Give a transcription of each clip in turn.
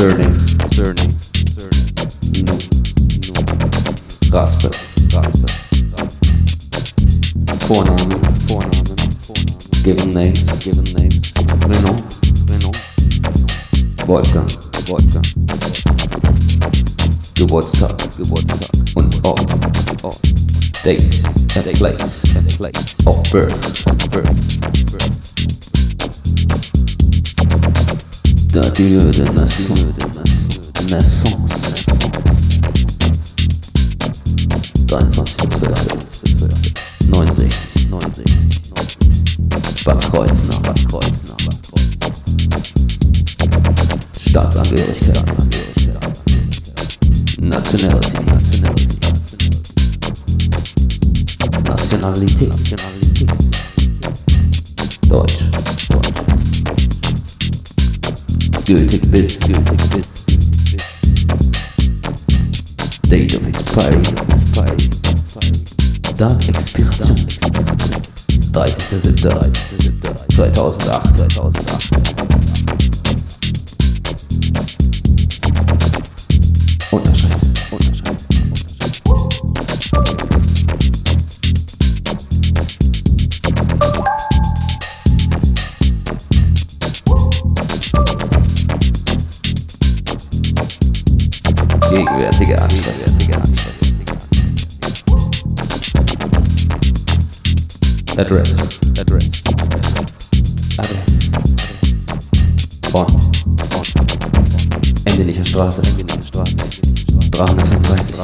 Surname, Nu, Raspe, Vornamen, Given names, Renault, Wolfgang, Geburtstag und Ort, Date, place of birth. Date lieu de naissance, 23.12.90, Bad Kreuznach, Staatsangehörigkeit, Nationalität, Deutsch, gültig bis, Date of expiry, Expiration, 30.07.2008. Unterschrift. Gegenwärtige Anschrift. Adress. Bonn. Endelicher Straße. 335.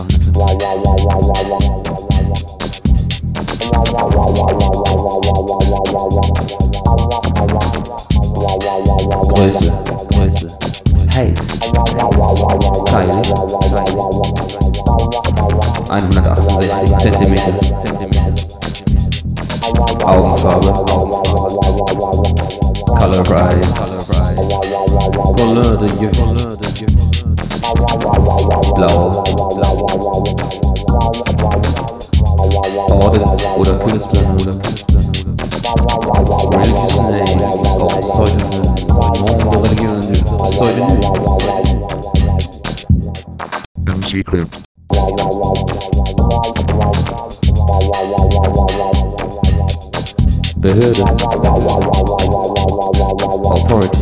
Größe. Height. Teile. 168 Zentimeter. Augenfarbe. Color eyes. Couleur de yeux. Blau. Ordens oder Künstler. Religious name. Auch Pseudonym. Nom de religion. Pseudonym. Secret. Behörde. Authority.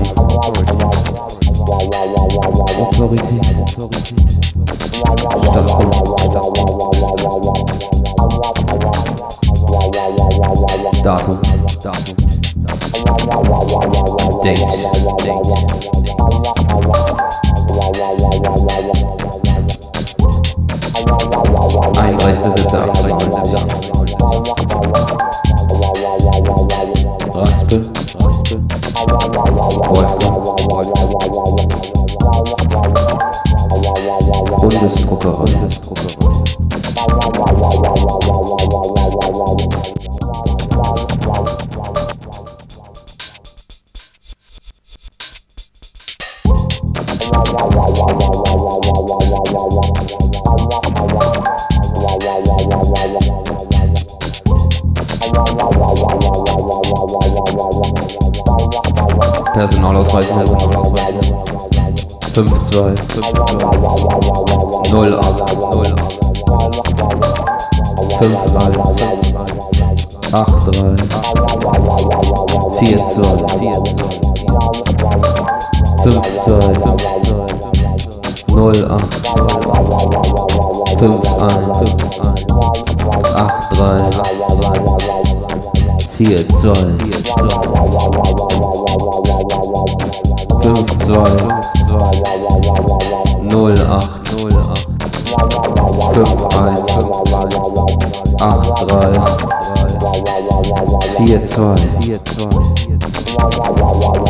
Stadtbund. Datum. Date. Raspe. Wolfgang. Bundesdruckerei. Personalausweis. 52 08 53 83 42 52 08 51 82